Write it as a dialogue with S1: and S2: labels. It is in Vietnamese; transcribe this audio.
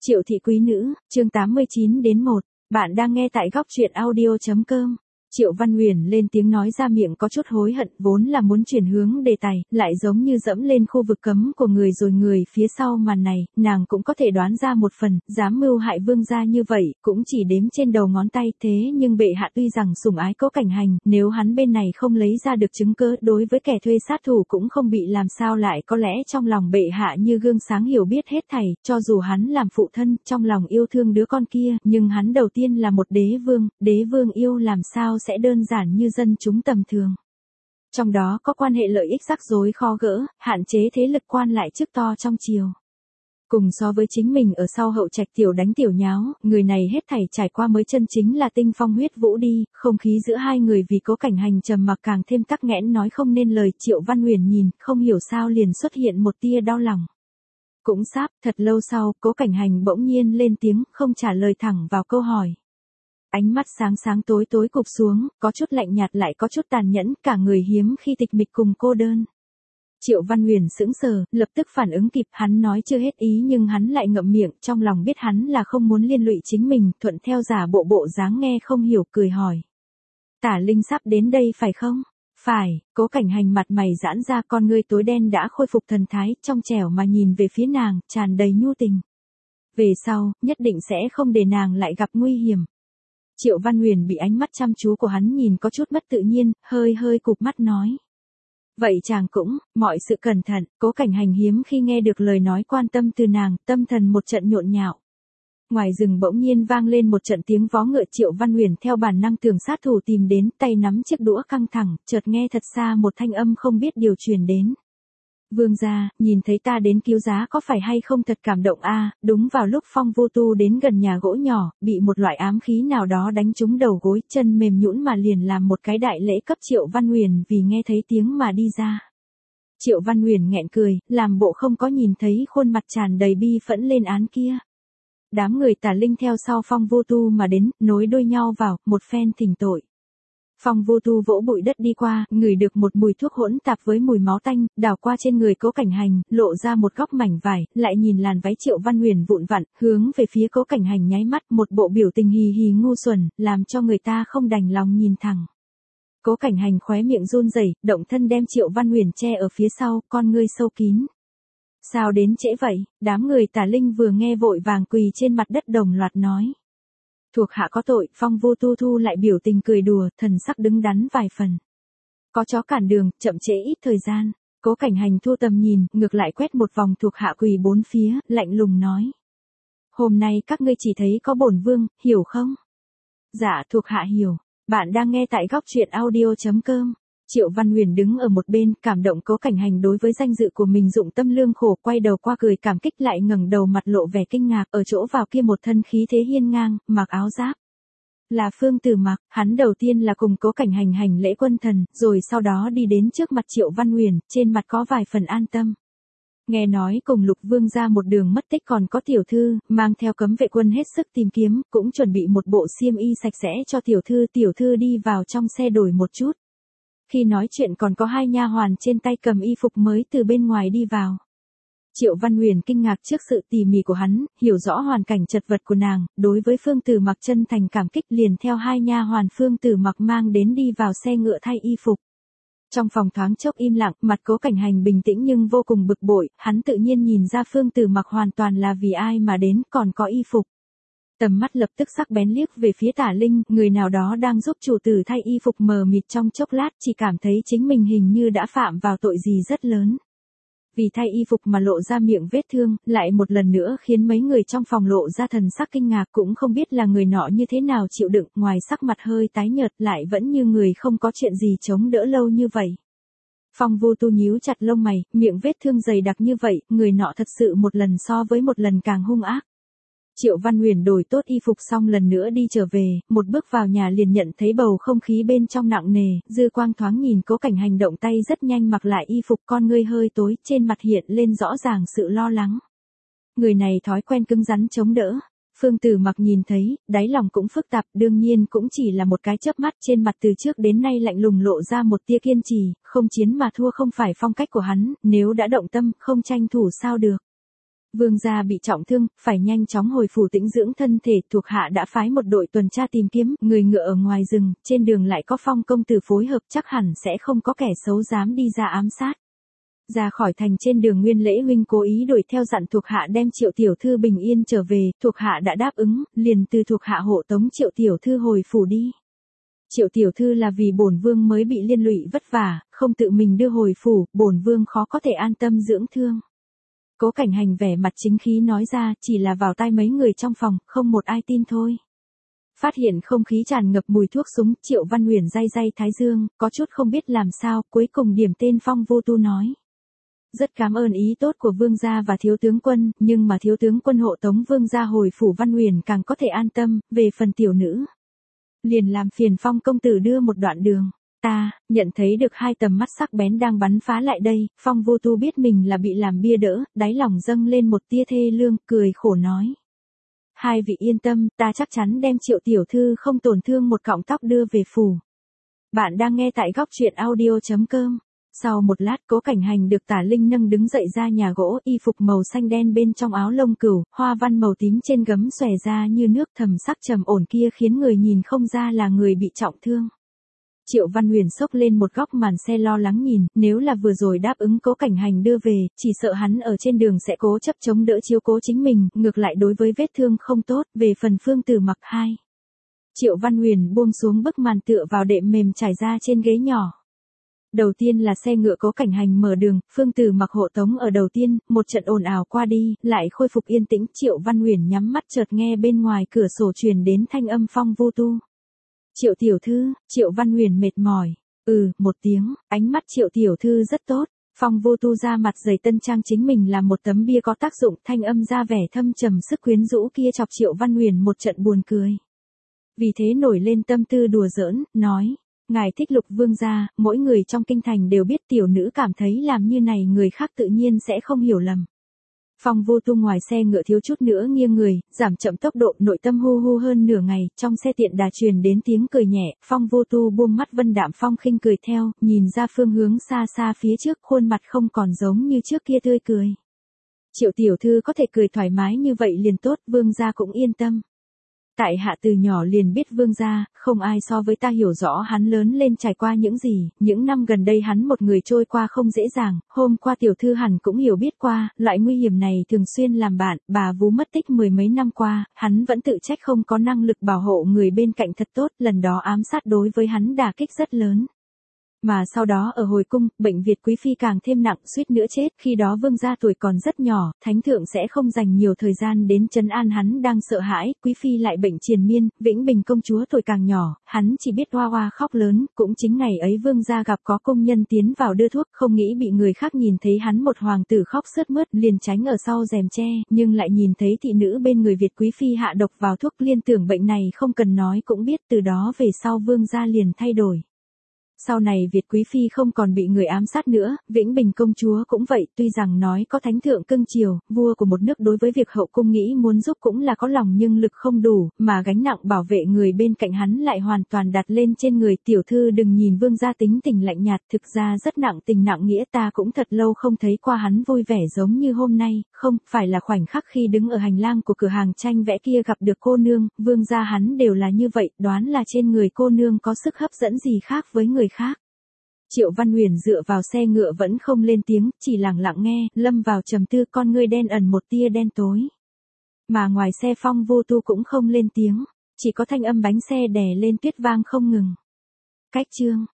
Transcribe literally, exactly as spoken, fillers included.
S1: Triệu thị quý nữ, chương tám mươi chín đến một. Bạn đang nghe tại góc truyện audio chấm com. Triệu Văn Huyền lên tiếng nói ra miệng có chút hối hận, vốn là muốn chuyển hướng đề tài, lại giống như dẫm lên khu vực cấm của người rồi người phía sau màn này, nàng cũng có thể đoán ra một phần, dám mưu hại vương gia như vậy, cũng chỉ đếm trên đầu ngón tay, thế nhưng bệ hạ tuy rằng sủng ái Cố Cảnh Hành, nếu hắn bên này không lấy ra được chứng cứ đối với kẻ thuê sát thủ cũng không bị làm sao lại có lẽ trong lòng bệ hạ như gương sáng hiểu biết hết thảy, cho dù hắn làm phụ thân, trong lòng yêu thương đứa con kia, nhưng hắn đầu tiên là một đế vương, đế vương yêu làm sao sẽ đơn giản như dân chúng tầm thường. Trong đó có quan hệ lợi ích rắc rối khó gỡ, hạn chế thế lực quan lại chức to trong triều. Cùng so với chính mình ở sau hậu trạch tiểu đánh tiểu nháo, người này hết thảy trải qua mới chân chính là tinh phong huyết vũ đi, không khí giữa hai người vì Cố Cảnh Hành trầm mặc càng thêm tắc nghẽn nói không nên lời. Triệu Văn Huyền nhìn, không hiểu sao liền xuất hiện một tia đau lòng. Cũng sắp, thật lâu sau, Cố Cảnh Hành bỗng nhiên lên tiếng, không trả lời thẳng vào câu hỏi. Ánh mắt sáng sáng tối tối cụp xuống, có chút lạnh nhạt lại có chút tàn nhẫn, cả người hiếm khi tịch mịch cùng cô đơn. Triệu Văn Huyền sững sờ, lập tức phản ứng kịp, hắn nói chưa hết ý nhưng hắn lại ngậm miệng, trong lòng biết hắn là không muốn liên lụy chính mình, thuận theo giả bộ bộ dáng nghe không hiểu cười hỏi. Tả Linh sắp đến đây phải không? Phải. Cố Cảnh Hành mặt mày giãn ra, con ngươi tối đen đã khôi phục thần thái, trong trẻo mà nhìn về phía nàng, tràn đầy nhu tình. Về sau, nhất định sẽ không để nàng lại gặp nguy hiểm. Triệu Văn Huyền bị ánh mắt chăm chú của hắn nhìn có chút mất tự nhiên, hơi hơi cụp mắt nói. Vậy chàng cũng, mọi sự cẩn thận. Cố Cảnh Hành hiếm khi nghe được lời nói quan tâm từ nàng, tâm thần một trận nhộn nhạo. Ngoài rừng bỗng nhiên vang lên một trận tiếng vó ngựa, Triệu Văn Huyền theo bản năng tưởng sát thủ tìm đến, tay nắm chiếc đũa căng thẳng, chợt nghe thật xa một thanh âm không biết điều truyền đến. Vương gia, nhìn thấy ta đến cứu giá có phải hay không thật cảm động a? À, đúng vào lúc Phong Vô Tu đến gần nhà gỗ nhỏ, bị một loại ám khí nào đó đánh trúng đầu gối, chân mềm nhũn mà liền làm một cái đại lễ cấp Triệu Văn Huyền vì nghe thấy tiếng mà đi ra. Triệu Văn Huyền nghẹn cười, làm bộ không có nhìn thấy khuôn mặt tràn đầy bi phẫn lên án kia. Đám người Tả Linh theo sau Phong Vô Tu mà đến, nối đuôi nhau vào, một phen thỉnh tội. Phong Vô Tu vỗ bụi đất đi qua, ngửi được một mùi thuốc hỗn tạp với mùi máu tanh, đảo qua trên người Cố Cảnh Hành, lộ ra một góc mảnh vải, lại nhìn làn váy Triệu Văn Huyền vụn vặn, hướng về phía Cố Cảnh Hành nháy mắt, một bộ biểu tình hì hì ngu xuẩn, làm cho người ta không đành lòng nhìn thẳng. Cố Cảnh Hành khóe miệng run rẩy, động thân đem Triệu Văn Huyền che ở phía sau, con ngươi sâu kín. Sao đến trễ vậy? Đám người Tả Linh vừa nghe vội vàng quỳ trên mặt đất đồng loạt nói. Thuộc hạ có tội. Phong Vô Tu thu lại biểu tình cười đùa, thần sắc đứng đắn vài phần. Có chó cản đường, chậm trễ ít thời gian. Cố Cảnh Hành thu tầm nhìn, ngược lại quét một vòng thuộc hạ quỳ bốn phía, lạnh lùng nói. Hôm nay các ngươi chỉ thấy có bổn vương, hiểu không? Dạ, thuộc hạ hiểu. Bạn đang nghe tại góc truyện audio chấm com. Triệu Văn Huyền đứng ở một bên, cảm động Cố Cảnh Hành đối với danh dự của mình dụng tâm lương khổ, quay đầu qua cười cảm kích, lại ngẩng đầu mặt lộ vẻ kinh ngạc, ở chỗ vào kia một thân khí thế hiên ngang, mặc áo giáp. Là Phương Tử Mặc. Hắn đầu tiên là cùng Cố Cảnh Hành hành lễ quân thần, rồi sau đó đi đến trước mặt Triệu Văn Huyền, trên mặt có vài phần an tâm. Nghe nói cùng Lục Vương ra một đường mất tích còn có tiểu thư, mang theo cấm vệ quân hết sức tìm kiếm, cũng chuẩn bị một bộ xiêm y sạch sẽ cho tiểu thư, tiểu thư đi vào trong xe đổi một chút. Khi nói chuyện còn có hai nha hoàn trên tay cầm y phục mới từ bên ngoài đi vào. Triệu Văn Huyền kinh ngạc trước sự tỉ mỉ của hắn, hiểu rõ hoàn cảnh chật vật của nàng, đối với Phương Tử Mặc chân thành cảm kích, liền theo hai nha hoàn Phương Tử Mặc mang đến đi vào xe ngựa thay y phục. Trong phòng thoáng chốc im lặng, mặt Cố Cảnh Hành bình tĩnh nhưng vô cùng bực bội, hắn tự nhiên nhìn ra Phương Tử Mặc hoàn toàn là vì ai mà đến, còn có y phục. Tầm mắt lập tức sắc bén liếc về phía Tả Linh, người nào đó đang giúp chủ tử thay y phục mờ mịt trong chốc lát, chỉ cảm thấy chính mình hình như đã phạm vào tội gì rất lớn. Vì thay y phục mà lộ ra miệng vết thương, lại một lần nữa khiến mấy người trong phòng lộ ra thần sắc kinh ngạc, cũng không biết là người nọ như thế nào chịu đựng, ngoài sắc mặt hơi tái nhợt lại vẫn như người không có chuyện gì chống đỡ lâu như vậy. Phong Vô Tu nhíu chặt lông mày, miệng vết thương dày đặc như vậy, người nọ thật sự một lần so với một lần càng hung ác. Triệu Văn Huyền đổi tốt y phục xong lần nữa đi trở về, một bước vào nhà liền nhận thấy bầu không khí bên trong nặng nề, dư quang thoáng nhìn Cố Cảnh Hành động tay rất nhanh mặc lại y phục, con ngươi hơi tối, trên mặt hiện lên rõ ràng sự lo lắng. Người này thói quen cứng rắn chống đỡ. Phương Tử Mặc nhìn thấy, đáy lòng cũng phức tạp, đương nhiên cũng chỉ là một cái chớp mắt, trên mặt từ trước đến nay lạnh lùng lộ ra một tia kiên trì, không chiến mà thua không phải phong cách của hắn, nếu đã động tâm, không tranh thủ sao được. Vương gia bị trọng thương, phải nhanh chóng hồi phủ tĩnh dưỡng thân thể, thuộc hạ đã phái một đội tuần tra tìm kiếm, người ngựa ở ngoài rừng, trên đường lại có Phong công tử phối hợp, chắc hẳn sẽ không có kẻ xấu dám đi ra ám sát. Ra khỏi thành trên đường Nguyên Lễ huynh cố ý đuổi theo dặn thuộc hạ đem Triệu tiểu thư bình yên trở về, thuộc hạ đã đáp ứng, liền từ thuộc hạ hộ tống Triệu tiểu thư hồi phủ đi. Triệu tiểu thư là vì bổn vương mới bị liên lụy vất vả, không tự mình đưa hồi phủ, bổn vương khó có thể an tâm dưỡng thương. Cố Cảnh Hành vẻ mặt chính khí nói ra, chỉ là vào tai mấy người trong phòng, không một ai tin thôi. Phát hiện không khí tràn ngập mùi thuốc súng, Triệu Văn Huyền day day thái dương, có chút không biết làm sao, cuối cùng điểm tên Phong Vô Tu nói. Rất cảm ơn ý tốt của vương gia và thiếu tướng quân, nhưng mà thiếu tướng quân hộ tống vương gia hồi phủ Văn Huyền càng có thể an tâm, về phần tiểu nữ. Liền làm phiền Phong công tử đưa một đoạn đường. Ta, nhận thấy được hai tầm mắt sắc bén đang bắn phá lại đây, Phong Vô Tu biết mình là bị làm bia đỡ, đáy lòng dâng lên một tia thê lương, cười khổ nói. Hai vị yên tâm, ta chắc chắn đem Triệu tiểu thư không tổn thương một cọng tóc đưa về phủ. Bạn đang nghe tại góc truyện audio chấm com. Sau một lát Cố Cảnh Hành được Tả Linh nâng đứng dậy ra nhà gỗ, y phục màu xanh đen bên trong áo lông cừu, hoa văn màu tím trên gấm xòe ra như nước, thầm sắc trầm ổn kia khiến người nhìn không ra là người bị trọng thương. Triệu Văn Huyền xốc lên một góc màn xe lo lắng nhìn, nếu là vừa rồi đáp ứng Cố Cảnh Hành đưa về, chỉ sợ hắn ở trên đường sẽ cố chấp chống đỡ chiếu cố chính mình, ngược lại đối với vết thương không tốt, về phần Phương Tử Mặc hai. Triệu Văn Huyền buông xuống bức màn tựa vào đệm mềm trải ra trên ghế nhỏ. Đầu tiên là xe ngựa Cố Cảnh Hành mở đường, Phương Tử Mặc hộ tống ở đầu tiên, một trận ồn ào qua đi, lại khôi phục yên tĩnh, Triệu Văn Huyền nhắm mắt chợt nghe bên ngoài cửa sổ truyền đến thanh âm Phong Vô Tu. Triệu tiểu thư, Triệu Văn Huyền mệt mỏi. Ừ, một tiếng, ánh mắt Triệu tiểu thư rất tốt. Phong Vô Tu ra mặt dày tân trang chính mình là một tấm bia có tác dụng, thanh âm ra vẻ thâm trầm sức quyến rũ kia chọc Triệu Văn Huyền một trận buồn cười. Vì thế nổi lên tâm tư đùa giỡn, nói. Ngài thích Lục vương gia, mỗi người trong kinh thành đều biết tiểu nữ cảm thấy làm như này người khác tự nhiên sẽ không hiểu lầm. Phong Vô Tu ngoài xe ngựa thiếu chút nữa nghiêng người, giảm chậm tốc độ, nội tâm hu hu hơn nửa ngày, trong xe tiện đà truyền đến tiếng cười nhẹ, Phong Vô Tu buông mắt Vân Đạm Phong khinh cười theo, nhìn ra phương hướng xa xa phía trước, khuôn mặt không còn giống như trước kia tươi cười. Triệu tiểu thư có thể cười thoải mái như vậy liền tốt, vương gia cũng yên tâm. Tại hạ từ nhỏ liền biết vương gia, không ai so với ta hiểu rõ hắn lớn lên trải qua những gì, những năm gần đây hắn một người trôi qua không dễ dàng, hôm qua tiểu thư hẳn cũng hiểu biết qua, loại nguy hiểm này thường xuyên làm bạn, bà vú mất tích mười mấy năm qua, hắn vẫn tự trách không có năng lực bảo hộ người bên cạnh thật tốt, lần đó ám sát đối với hắn đả kích rất lớn. Mà sau đó ở hồi cung, bệnh Việt Quý Phi càng thêm nặng, suýt nữa chết, khi đó vương gia tuổi còn rất nhỏ, thánh thượng sẽ không dành nhiều thời gian đến trấn an hắn đang sợ hãi, Quý Phi lại bệnh triền miên, Vĩnh Bình công chúa tuổi càng nhỏ, hắn chỉ biết hoa hoa khóc lớn, cũng chính ngày ấy vương gia gặp có công nhân tiến vào đưa thuốc, không nghĩ bị người khác nhìn thấy hắn một hoàng tử khóc sướt mướt, liền tránh ở sau rèm tre, nhưng lại nhìn thấy thị nữ bên người Việt Quý Phi hạ độc vào thuốc, liên tưởng bệnh này không cần nói cũng biết, từ đó về sau vương gia liền thay đổi. Sau này Việt Quý Phi không còn bị người ám sát nữa, Vĩnh Bình công chúa cũng vậy, tuy rằng nói có thánh thượng cưng chiều, vua của một nước đối với việc hậu cung nghĩ muốn giúp cũng là có lòng nhưng lực không đủ, mà gánh nặng bảo vệ người bên cạnh hắn lại hoàn toàn đặt lên trên người. Tiểu thư đừng nhìn vương gia tính tình lạnh nhạt, thực ra rất nặng tình nặng nghĩa, ta cũng thật lâu không thấy qua hắn vui vẻ giống như hôm nay, không, phải là khoảnh khắc khi đứng ở hành lang của cửa hàng tranh vẽ kia gặp được cô nương, vương gia hắn đều là như vậy, đoán là trên người cô nương có sức hấp dẫn gì khác với người khác. Triệu Văn Huyền dựa vào xe ngựa vẫn không lên tiếng, chỉ lặng lặng nghe, lâm vào trầm tư, con ngươi đen ẩn một tia đen tối. Mà ngoài xe Phong Vô Tu cũng không lên tiếng, chỉ có thanh âm bánh xe đè lên tuyết vang không ngừng. Cách chương